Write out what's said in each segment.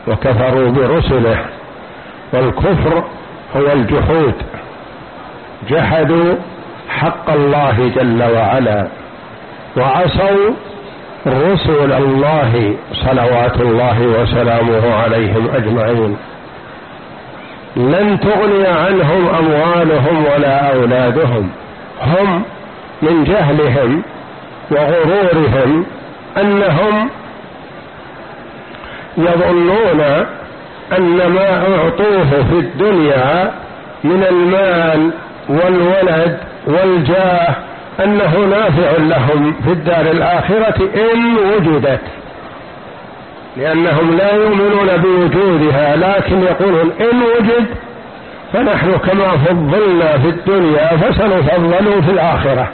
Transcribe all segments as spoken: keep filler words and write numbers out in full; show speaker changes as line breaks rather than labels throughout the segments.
وكفروا برسله، والكفر هو الجحود، جحدوا حق الله جل وعلا وعصوا رسل الله صلوات الله وسلامه عليهم أجمعين. لن تغني عنهم أموالهم ولا أولادهم، هم من جهلهم وغرورهم أنهم يظنون أن ما أعطوه في الدنيا من المال والولد والجاه أنه نافع لهم في الدار الآخرة إن وجدت، لأنهم لا يؤمنون بوجودها، لكن يقولون إن وجد فنحن كما فضلنا في الدنيا فسنفضل في الآخرة.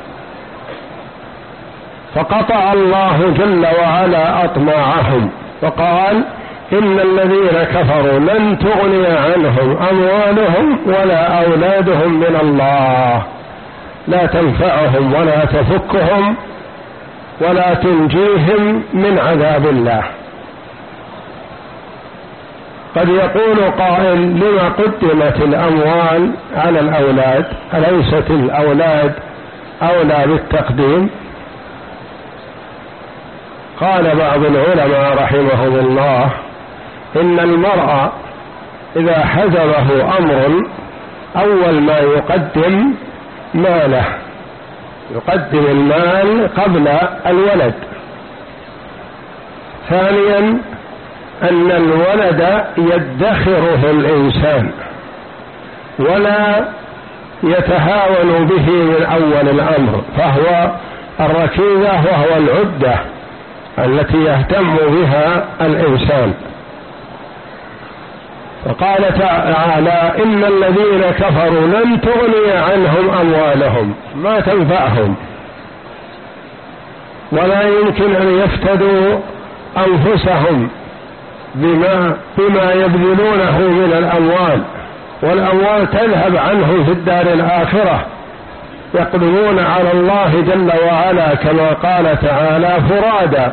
فقطع الله جل وعلا أطماعهم وقال إن الذين كفروا لن تغني عنهم أموالهم ولا أولادهم من الله، لا تنفعهم ولا تفكهم ولا تنجيهم من عذاب الله. قد يقول قائل لما قدمت الأموال على الأولاد؟ أليست الأولاد أولى بالتقديم؟ قال بعض العلماء رحمهم الله إن المرء إذا حزبه أمر أول ما يقدم ماله، يقدم المال قبل الولد. ثانيا أن الولد يدخره الإنسان ولا يتهاون به من أول الأمر، فهو الركيزة وهو العدة التي يهتم بها الإنسان. فقال تعالى إن الذين كفروا لن تغني عنهم أموالهم، ما تنفعهم، ولا يمكن أن يفتدوا أنفسهم بما, بما يبذلونه من الأموال، والأموال تذهب عنهم في الدار الآخرة، يقدمون على الله جل وعلا كما قال تعالى فرادا.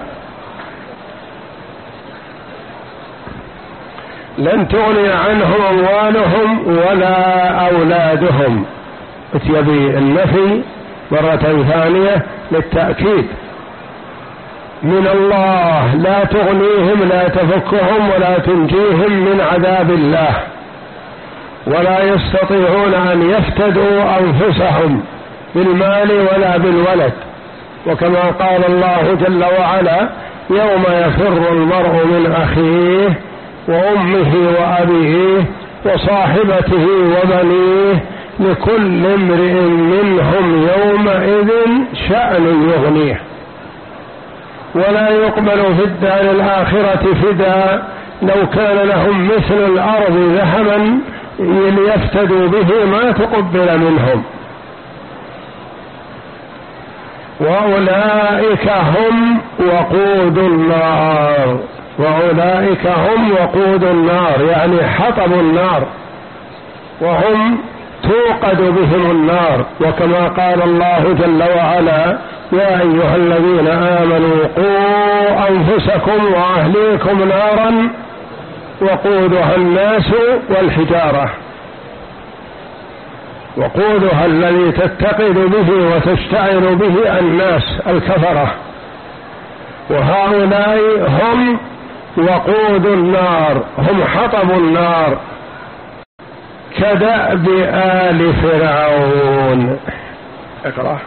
لن تغني عنهم أموالهم ولا أولادهم، اتيبي النفي مرة ثانية للتأكيد، من الله، لا تغنيهم لا تفكهم ولا تنجيهم من عذاب الله، ولا يستطيعون أن يفتدوا أنفسهم بالمال ولا بالولد. وكما قال الله جل وعلا يوم يفر المرء من أخيه وأمه وأبيه وصاحبته وبنيه لكل امرئ منهم يومئذ شأن يغنيه، ولا يقبل في الدار الآخرة فداء لو كان لهم مثل الأرض ذهبا ليفتدوا به ما تقبل منهم، وأولئك هم وقود النار، وأولئك هم وقود النار يعني حطب النار، وهم توقد بهم النار. وكما قال الله جل وعلا يا أيها الذين آمنوا قوا أنفسكم وأهليكم نارا وقودها الناس والحجارة، وقودها الذي تتقد به وتشتعل به الناس الكفرة، وهؤلاء هم وقود النار، هم حطب النار كدأب آل فرعون. اقرأ.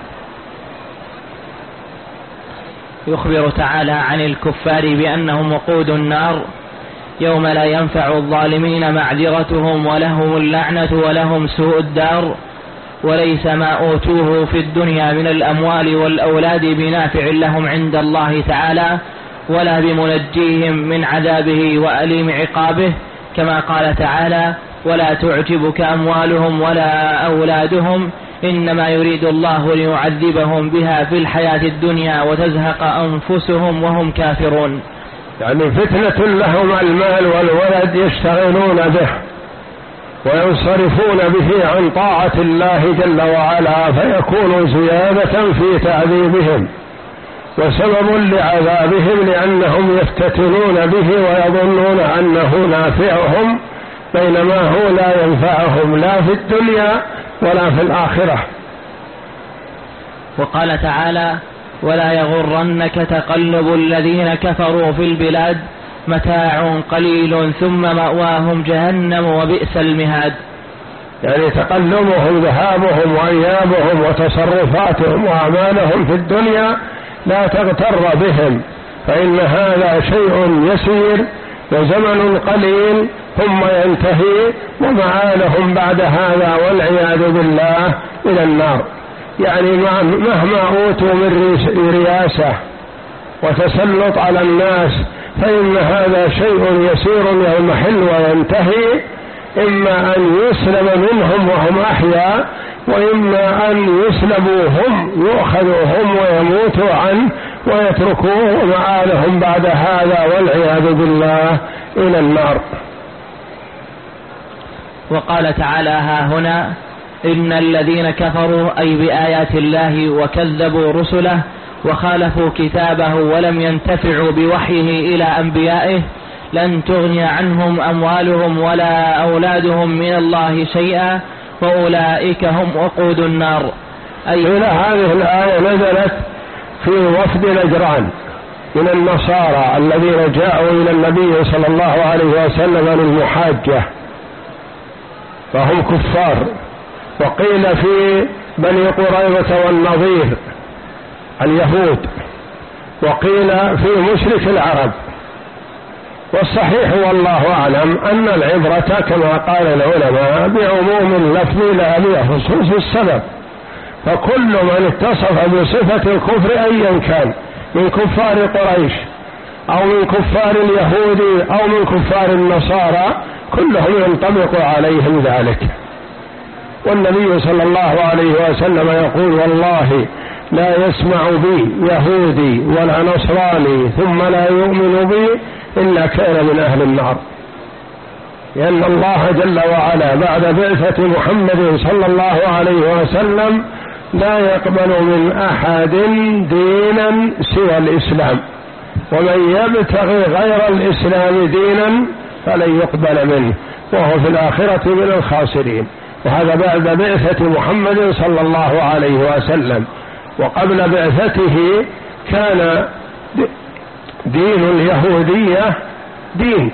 يخبر تعالى عن الكفار بأنهم وقود النار يوم لا ينفع الظالمين معذرتهم ولهم اللعنة ولهم سوء الدار، وليس ما أوتوه في الدنيا من الأموال والأولاد بنافع لهم عند الله تعالى ولا بمنجيهم من عذابه وأليم عقابه، كما قال تعالى ولا تعجبك أموالهم ولا أولادهم إنما يريد الله ليعذبهم بها في الحياة الدنيا وتزهق أنفسهم وهم كافرون.
يعني فتنة لهم المال والولد يشتغلون به وينصرفون به عن طاعة الله جل وعلا، فيكون زيادة في تعذيبهم وسبب لعذابهم لأنهم يفتتنون به ويظنون أنه نافعهم بينما هو لا ينفعهم لا في الدنيا ولا في الآخرة.
وقال تعالى: ولا يغرنك تقلب الذين كفروا في البلاد متاع قليل ثم مأواهم جهنم وبئس المهاد.
يعني تقلبهم ذهابهم وإيابهم وتصرفاتهم وأعمالهم في الدنيا لا تغتر بهم، فإن هذا شيء يسير وزمن قليل ثم ينتهي ومآلهم بعد هذا والعياذ بالله إلى النار. يعني مهما أوتوا من رياسة وتسلط على الناس فإن هذا شيء يسير يضمحل وينتهي، إما أن يسلب منهم وهم أحياء وإما أن يسلبوا هم يؤخذوا هم ويموتوا عنه ويتركوه ومآلهم بعد هذا والعياذ بالله إلى النار.
وقال تعالى: ها هنا إن الذين كفروا أي بآيات الله وكذبوا رسله وخالفوا كتابه ولم ينتفعوا بوحيه إلى أنبيائه لن تغني عنهم أموالهم ولا أولادهم من الله شيئا وأولئك هم وقود النار.
أي هنا هذه الآية نزلت في وفد نجران من النصارى الذين جاءوا إلى النبي صلى الله عليه وسلم للمحاجة فهم كفار. وقيل في بني قريظة والنظير اليهود، وقيل في مشرك العرب. والصحيح والله أعلم أن العبرة كما قال العلماء بعموم اللفظ لا بخصوص السبب، فكل من اتصف بصفة الكفر أيا كان من كفار قريش أو من كفار اليهود أو من كفار النصارى كلهم ينطبق عليهم ذلك. والنبي صلى الله عليه وسلم يقول: والله لا يسمع بي يهودي ولا نصراني ثم لا يؤمن بي إلا كان من أهل النار، لأن الله جل وعلا بعد بعثة محمد صلى الله عليه وسلم لا يقبل من أحد دينا سوى الإسلام، ومن يبتغي غير الإسلام دينا فلن يقبل منه وهو في الآخرة من الخاسرين. وهذا بعد بعثة محمد صلى الله عليه وسلم. وقبل بعثته كان دين اليهودية دين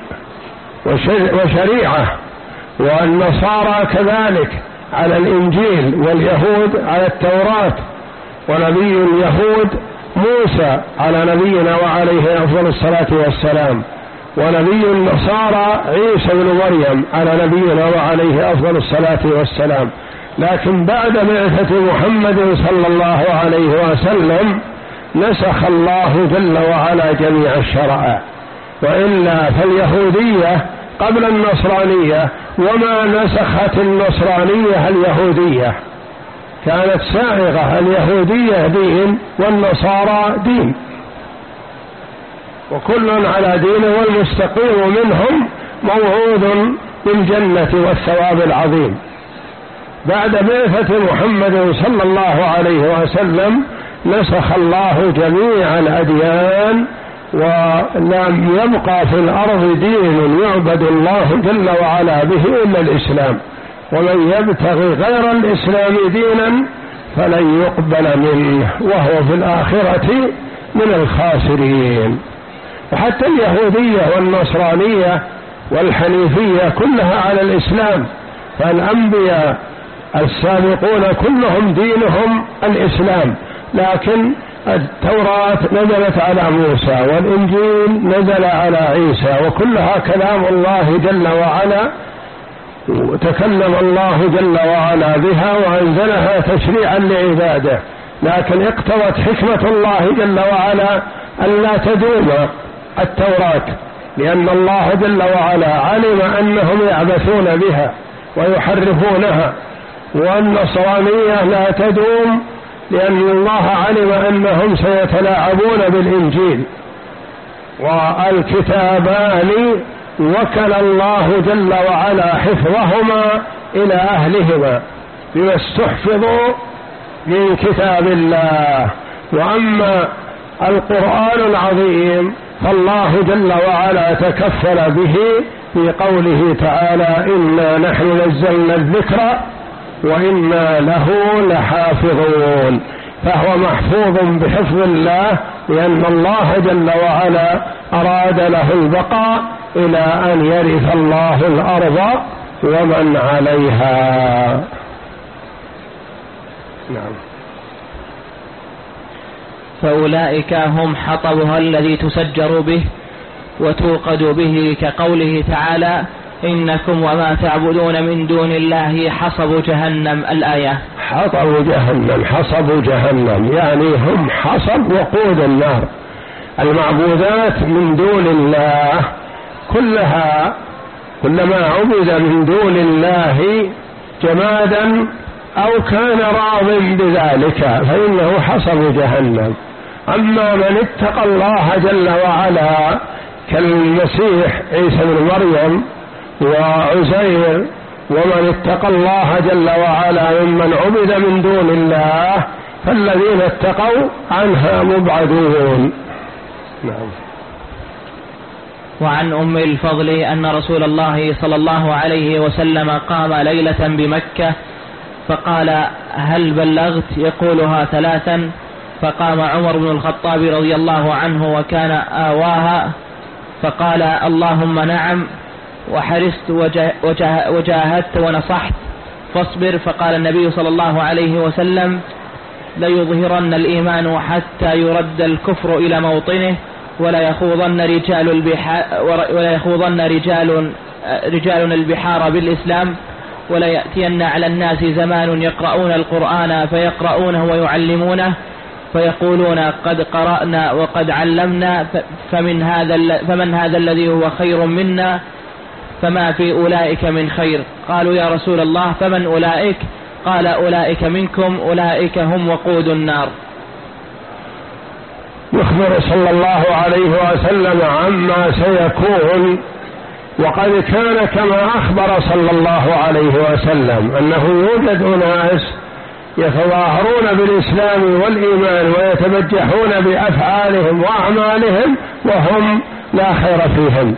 وشريعة، والنصارى كذلك على الإنجيل، واليهود على التوراة، ونبي اليهود موسى على نبينا وعليه أفضل الصلاة والسلام، ونبي النصارى عيسى بن مريم على نبينا وعليه أفضل الصلاة والسلام. لكن بعد بعثة محمد صلى الله عليه وسلم نسخ الله جل وعلا جميع الشرائع، وإلا فاليهودية قبل النصرانية وما نسخت النصرانية اليهودية، كانت سائغة اليهودية دين والنصارى دين، وكل على دين، والمستقيم منهم موعود بالجنة والثواب العظيم. بعد بعثة محمد صلى الله عليه وسلم نسخ الله جميع الأديان، ولم يبقى في الأرض دين يعبد الله جل وعلا به إلا الإسلام، ومن يبتغي غير الإسلام دينا فلن يقبل منه وهو في الآخرة من الخاسرين. وحتى اليهودية والنصرانية والحنيفية كلها على الإسلام، فالأنبياء السابقون كلهم دينهم الإسلام، لكن التوراة نزلت على موسى والإنجيل نزل على عيسى، وكلها كلام الله جل وعلا، وتكلم الله جل وعلا بها وأنزلها تشريعا لعباده، لكن اقتضت حكمة الله جل وعلا ألا تدوم التوراة، لأن الله جل وعلا علم أنهم يعبثون بها ويحرفونها، والنصرانية لا تدوم لأن الله علم أنهم سيتلاعبون بالإنجيل. والكتابان وكل الله جل وعلا حفظهما إلى أهلهما بما استحفظوا من كتاب الله. وأما القرآن العظيم فالله جل وعلا تكفل به في قوله تعالى إنا نحن نزلنا الذكر وإنا له لحافظون، فهو محفوظ بحفظ الله لأن الله جل وعلا أراد له البقاء إلى أن يرث الله الأرض ومن عليها. نعم.
فأولئك هم حطبها الذي تسجر به وتوقد به، كقوله تعالى إنكم وما تعبدون من دون الله حصب جهنم. الآية.
حطب جهنم، حصب جهنم يعني هم حصب وقود النار. المعبودات من دون الله كلها، كلما عبد من دون الله جمادا أو كان راض بذلك فإنه حصب جهنم. أما من اتقى الله جل وعلا كالمسيح عيسى بن مريم وعزير، ومن اتقى الله جل وعلا ممن عبد من دون الله فالذين اتقوا عنها مبعدون. نعم.
وعن أم الفضل أن رسول الله صلى الله عليه وسلم قام ليلة بمكة فقال هل بلغت؟ يقولها ثلاثا، فقام عمر بن الخطاب رضي الله عنه وكان آواها فقال اللهم نعم، وحرصت وجاهدت ونصحت فاصبر. فقال النبي صلى الله عليه وسلم ليظهرن الإيمان حتى يرد الكفر إلى موطنه ولا يخوضن رجال البحار ولا يخوضن رجال رجال البحار بالإسلام، ولا يأتين على الناس زمان يقرؤون القرآن فيقرؤونه ويعلمونه فيقولون قد قرأنا وقد علمنا فمن هذا فمن هذا الذي هو خير منا فما في أولئك من خير. قالوا يا رسول الله فمن أولئك؟ قال أولئك منكم، أولئك هم وقود النار.
يخبر صلى الله عليه وسلم عما سيكون، وقد كان كما أخبر صلى الله عليه وسلم أنه يوجد أناس يتظاهرون بالإسلام والإيمان ويتبجحون بأفعالهم وأعمالهم وهم لا خير فيهم،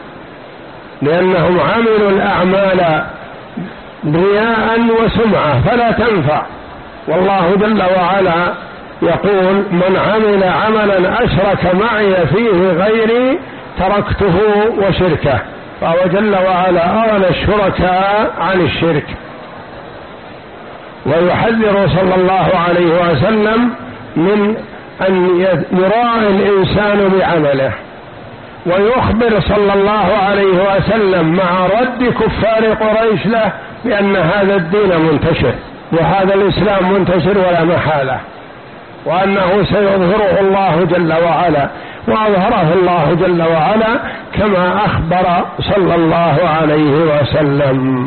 لأنهم عملوا الأعمال رياء وسمعة فلا تنفع. والله جل وعلا يقول من عمل عملا أشرك معي فيه غيري تركته وشركه، فهو جل وعلا أغنى الشركاء عن الشرك. ويحذر صلى الله عليه وسلم من أن يراعي الإنسان بعمله، ويخبر صلى الله عليه وسلم مع رد كفار قريش له بأن هذا الدين منتشر وهذا الإسلام منتشر ولا محالة، وأنه سيظهره الله جل وعلا، وأظهره الله جل وعلا كما أخبر صلى الله عليه وسلم.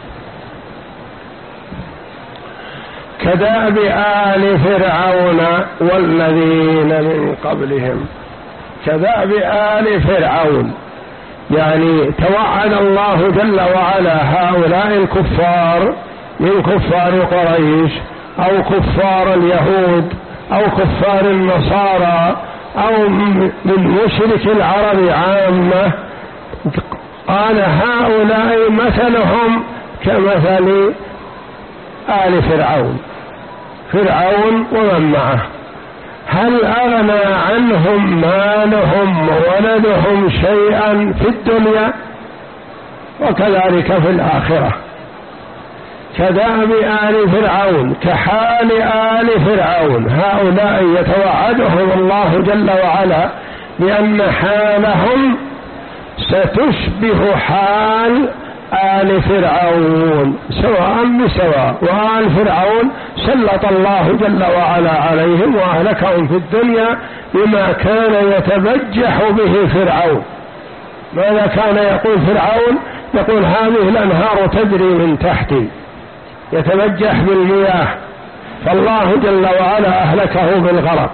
كدأب آل فرعون والذين من قبلهم. كدأب آل فرعون يعني توعد الله جل وعلا هؤلاء الكفار من كفار قريش أو كفار اليهود أو كفار النصارى أو من مشرك العرب عامة، قال هؤلاء مثلهم كمثل آل فرعون، فرعون ومن معه، هل أغنى عنهم مالهم وولدهم شيئا في الدنيا؟ وكذلك في الآخرة. كدأب آل فرعون كحال آل فرعون، هؤلاء يتوعدهم الله جل وعلا بأن حالهم ستشبه حال آل فرعون سواء بسواء، وآل فرعون سلط الله جل وعلا عليهم وأهلكهم في الدنيا بما كان يتبجح به فرعون. ماذا كان يقول فرعون؟ يقول هذه الأنهار تجري من تحتي، يتبجح بالمياه، فالله جل وعلا أهلكه بالغرق.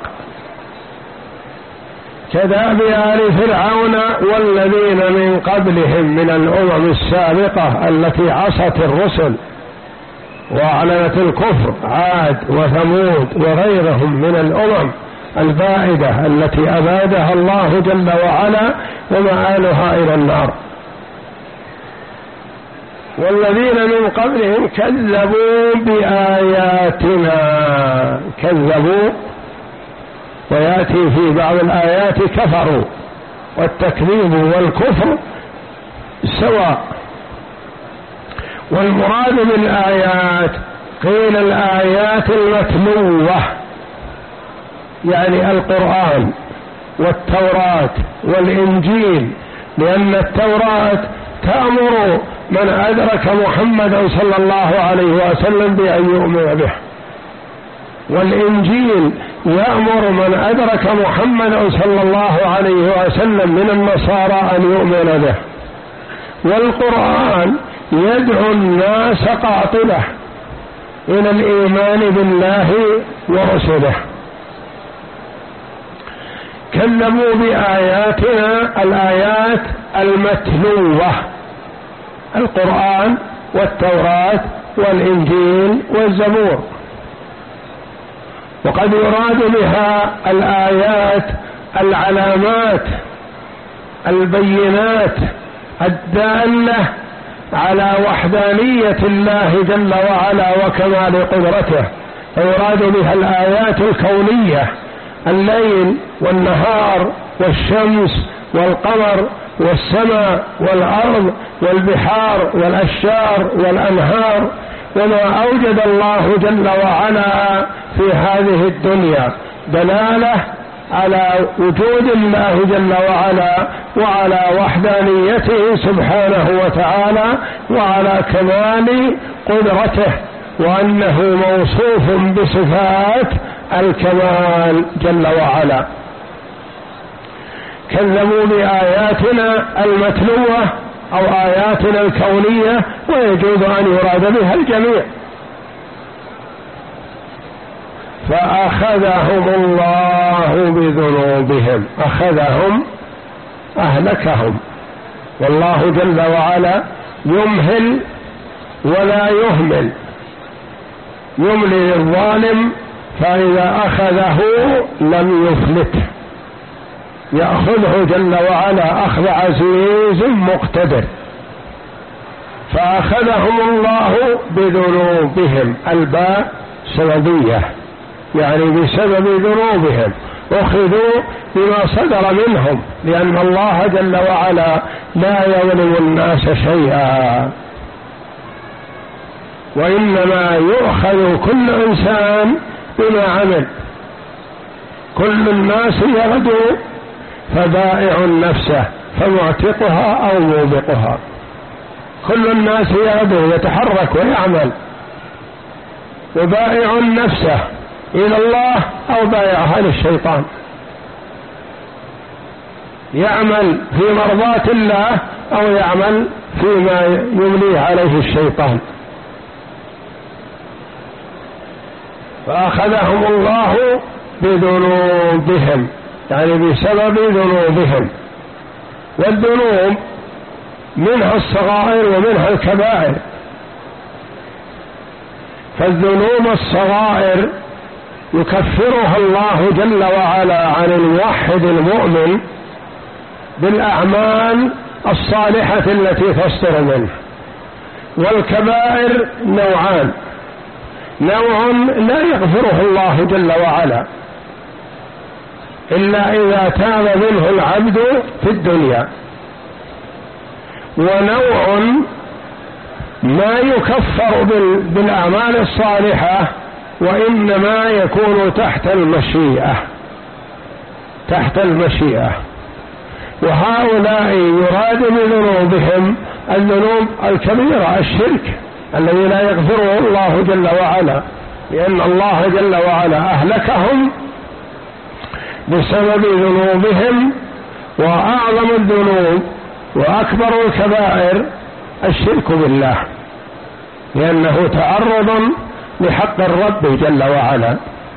كدأب آل فرعون والذين من قبلهم من الأمم السابقة التي عصت الرسل وأعلنت الكفر، عاد وثمود وغيرهم من الأمم البائدة التي أبادها الله جل وعلا ومآلها إلى النار. والذين من قبلهم كذبوا بآياتنا، كذبوا، ويأتي في بعض الآيات كفروا، والتكذيب والكفر سواء. والمراد بالآيات قيل الآيات المتلوة، يعني القرآن والتوراة والإنجيل، لأن التوراة تأمر من أدرك محمدا صلى الله عليه وسلم بأن يؤمن به، والإنجيل يأمر من أدرك محمدا صلى الله عليه وسلم من النصارى أن يؤمن به، والقرآن يدعو الناس قاطبة إلى الإيمان بالله ورسله. كذبوا بآياتنا، الآيات المتلوة، القرآن والتوراة والإنجيل والزبور. وقد يراد بها الآيات العلامات البينات الدالة على وحدانية الله جل وعلا وكمال قدرته، فيراد بها الآيات الكونية، الليل والنهار والشمس والقمر والسماء والأرض والبحار والأشجار والأنهار، وما أوجد الله جل وعلا في هذه الدنيا دلالة على وجود الله جل وعلا وعلى وحدانيته سبحانه وتعالى وعلى كمال قدرته، وأنه موصوف بصفات الكمال جل وعلا. كذبوا بآياتنا المتلوة أو آياتنا الكونية، ويجوز أن يراد بها الجميع. فأخذهم الله بذنوبهم، أخذهم أهلكهم، والله جل وعلا يمهل ولا يهمل، يملي للظالم فإذا أخذه لم يفلته، يأخذه جل وعلا أخذ عزيز مقتدر. فأخذهم الله بذنوبهم، الباء سببية، يعني بسبب ذنوبهم أخذوا بما صدر منهم، لأن الله جل وعلا لا يظلم الناس شيئا، وإنما يؤخذ كل إنسان بما عمل. كل الناس يغدو فبائع نفسه فمعتقها أو موبقها، كل الناس يغدو يتحرك ويعمل، وبائع نفسه إلى الله أو بائعها للشيطان، يعمل في مرضاة الله أو يعمل فيما يمليه عليه الشيطان. فأخذهم الله بذنوبهم، يعني بسبب ذنوبهم. والذنوب منها الصغائر ومنها الكبائر، فالذنوب الصغائر يكفرها الله جل وعلا عن الموحد المؤمن بالأعمال الصالحة التي تصدر منه. والكبائر نوعان، نوع لا يغفره الله جل وعلا إلا إذا تاب منه العبد في الدنيا، ونوع ما يكفر بالأعمال الصالحة وإنما يكون تحت المشيئة، تحت المشيئة. وهؤلاء يراد بذنوبهم الذنوب الكبيرة، الشرك الذي لا يغفره الله جل وعلا، لأن الله جل وعلا أهلكهم بسبب ذنوبهم. وأعظم الذنوب وأكبر الكبائر الشرك بالله، لأنه تعرض لحق الرب جل وعلا.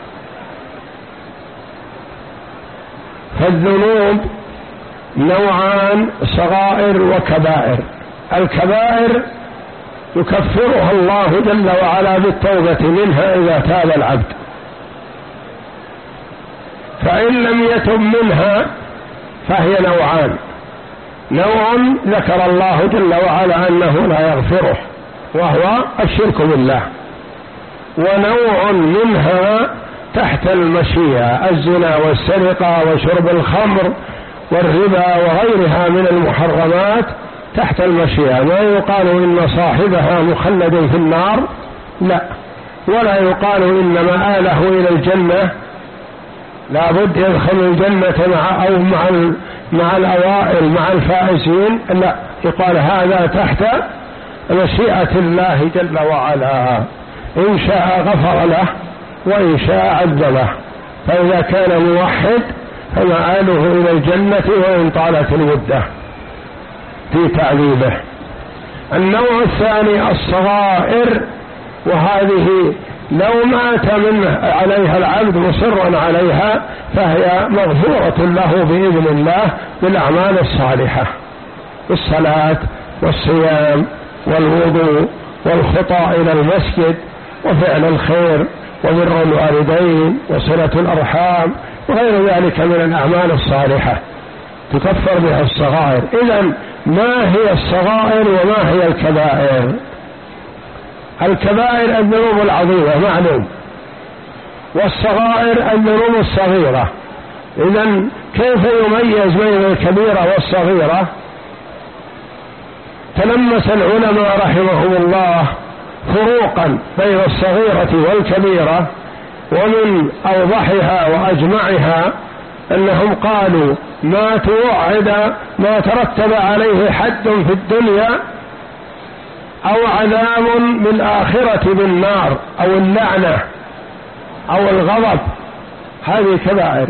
فالذنوب نوعان، صغائر وكبائر. الكبائر يكفرها الله جل وعلا بالتوبة منها إذا تاب العبد، فإن لم يتب منها فهي نوعان: نوع ذكر الله جل وعلا أنه لا يغفره وهو الشرك بالله، ونوع منها تحت المشيئة: الزنا والسرقة وشرب الخمر والربا وغيرها من المحرمات تحت المشيئة. ما يقال إن صاحبها مخلد في النار، لا، ولا يقال إن مآله إلى الجنة لا بد يدخل الجنة مع أو مع مع الأوائل مع الفائزين، لا، يقال هذا تحت مشيئة الله جل وعلا، إن شاء غفر له وإن شاء عذبه. فإذا كان موحد فمآله إلى الجنة وإن طالت المدة في تعذيبه. النوع الثاني الصغائر، وهذه لو مات من عليها العبد مصرا عليها فهي مغفورة له بإذن الله بالأعمال الصالحة: الصلاة والصيام والوضوء والخطى إلى المسجد وفعل الخير وبر الوالدين وصلة الأرحام وغير ذلك من الأعمال الصالحة تكفر بها الصغائر. إذن ما هي الصغائر وما هي الكبائر؟ الكبائر الذنوب العظيمة معلوم، والصغائر الذنوب الصغيرة. إذن كيف يميز بين الكبيرة والصغيرة؟ تلمس العلماء رحمهم الله فروقا بين الصغيرة والكبيرة، ومن أوضحها وأجمعها أنهم قالوا: ما توعد ما ترتب عليه حد في الدنيا أو عذاب بالآخرة بالنار أو اللعنة أو الغضب، هذه كبائر.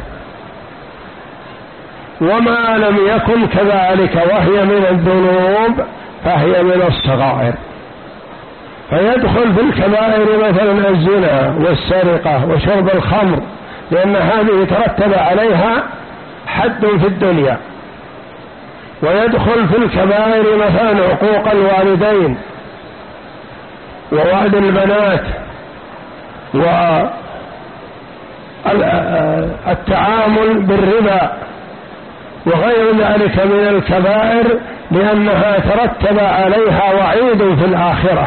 وما لم يكن كذلك وهي من الذنوب فهي من الصغائر. فيدخل في الكبائر مثلا الزنا والسرقة وشرب الخمر، لأن هذه ترتب عليها حد في الدنيا. ويدخل في الكبائر مثلا عقوق الوالدين ووعد البنات والتعامل بالربا وغير ذلك من الكبائر، لأنها ترتب عليها وعيد في الآخرة: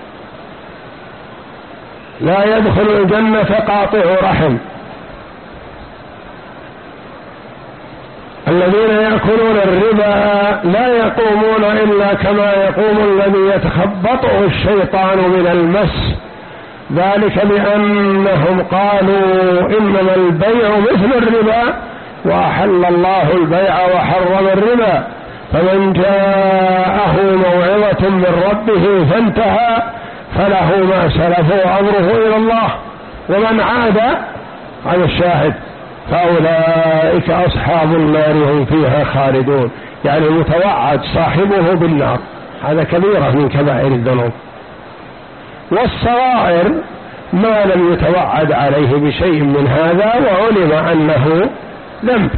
لا يدخل الجنة قاطع رحم. الذين يأكلون الربا لا يقومون إلا كما يقوم الذي يتخبطه الشيطان من المس، ذلك بأنهم قالوا إنما البيع مثل الربا وأحل الله البيع وحرم الربا، فمن جاءه موعظة من ربه فانتهى فله ما سلف وأمره إلى الله ومن عاد على الشاهد فأولئك أصحاب النار هم فيها خالدون، يعني متوعد صاحبه بالنار. هذا كبيرة من كبائر الذنوب. والصغائر ما لم يتوعد عليه بشيء من هذا وعلم أنه ذنب،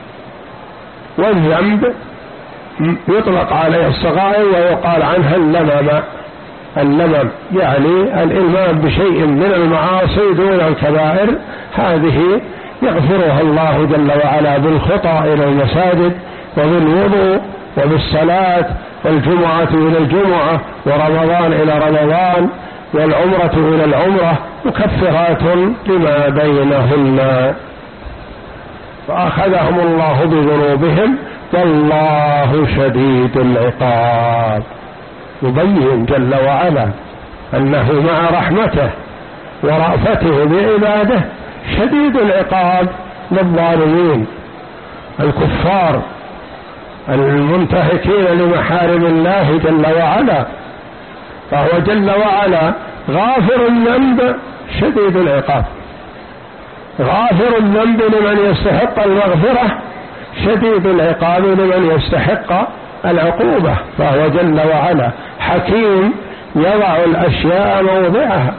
والذنب يطلق عليه الصغائر ويقال عنها اللمم. اللمم يعني الإلمام بشيء من المعاصي دون الكبائر، هذه يغفرها الله جل وعلا بالخطى إلى المساجد وبالوضوء وبالصلاة والجمعة إلى الجمعة ورمضان إلى رمضان والعمرة إلى العمرة، مكفرات لما بينهن. فأخذهم الله بذنوبهم والله شديد العقاب. يبين جل وعلا أنه مع رحمته ورأفته بعباده شديد العقاب للظالمين الكفار المنتهكين لمحارم الله جل وعلا. فهو جل وعلا غافر الذنب شديد العقاب، غافر الذنب لمن يستحق المغفرة، شديد العقاب لمن يستحق العقوبة. فهو جل وعلا حكيم يضع الأشياء موضعها،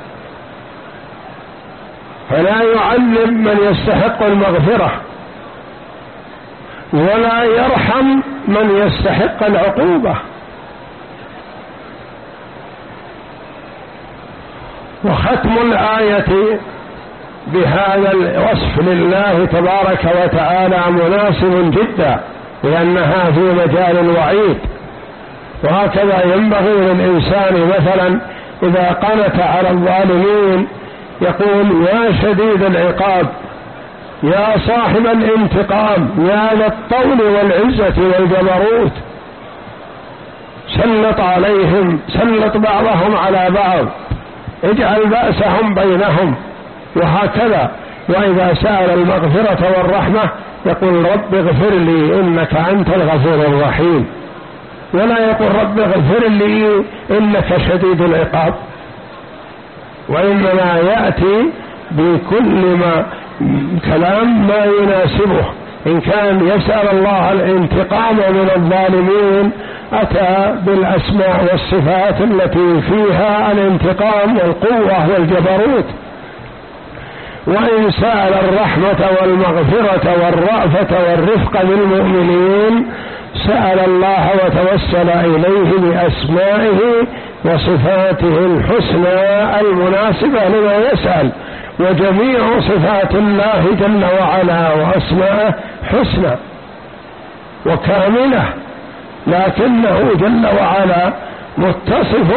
فلا يعذب من يستحق المغفرة ولا يرحم من يستحق العقوبة. وختم الآية بهذا الوصف لله تبارك وتعالى مناسب جدا، لأنها في مجال الوعيد. وهكذا ينبغي للإنسان مثلا إذا قنت على الظالمين يقول: يا شديد العقاب، يا صاحب الانتقام، يا ذا الطول والعزة والجبروت، سلط عليهم، سلط بعضهم على بعض، اجعل بأسهم بينهم، وهكذا. وإذا سأل المغفرة والرحمة يقول: رب اغفر لي إنك أنت الغفور الرحيم، ولا يقول: رب اغفر لي إنك شديد العقاب. وإنما يأتي بكل ما كلام ما يناسبه. إن كان يسأل الله الانتقام من الظالمين أتى بالأسماء والصفات التي فيها الانتقام والقوة والجبروت. وإن سأل الرحمة والمغفرة والرأفة والرفق بالمؤمنين سأل الله وتوسل إليه بأسمائه وصفاته الحسنى المناسبة لما يسأل. وجميع صفات الله جل وعلا وأسماءه حسنى وكاملة، لكنه جل وعلا متصف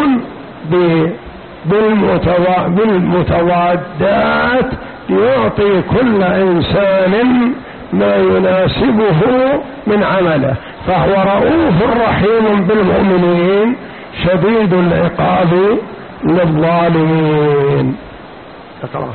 بالمتضادات يعطي كل إنسان ما يناسبه من عمله. فهو رؤوف رحيم بالمؤمنين شديد العقاب للظالمين. اقرأ.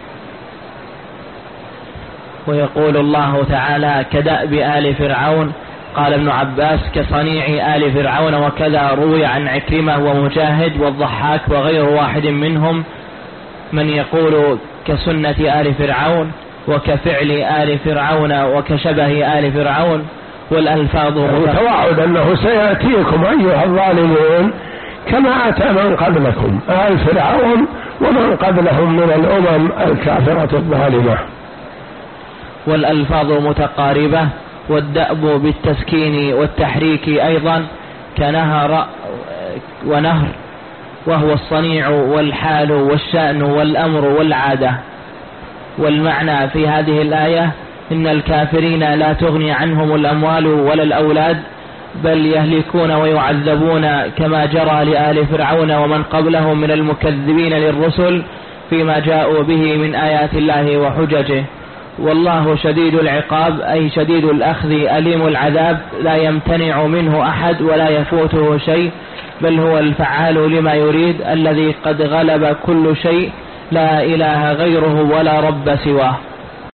ويقول الله تعالى: كدأب آل فرعون. قال ابن عباس: كصنيع آل فرعون. وكذا روي عن عكرمة ومجاهد والضحاك وغير واحد منهم من يقول كسنة آل فرعون وكفعل آل فرعون وكشبه آل فرعون. والألفاظ
توعد أنه سيأتيكم أيها الظالمون كما أتى من قبلكم آل فرعون ومن قبلهم من الأمم الكافرة الظالمة.
والألفاظ متقاربة. والدأب بالتسكين والتحريك أيضا كنهر ونهر، وهو الصنيع والحال والشأن والأمر والعادة. والمعنى في هذه الآية: إن الكافرين لا تغني عنهم الأموال ولا الأولاد، بل يهلكون ويعذبون كما جرى لآل فرعون ومن قبلهم من المكذبين للرسل فيما جاءوا به من آيات الله وحججه. والله شديد العقاب، أي شديد الأخذ أليم العذاب، لا يمتنع منه أحد ولا يفوته شيء، بل هو الفعال لما يريد، الذي قد غلب كل شيء، لا إله غيره ولا رب سواه.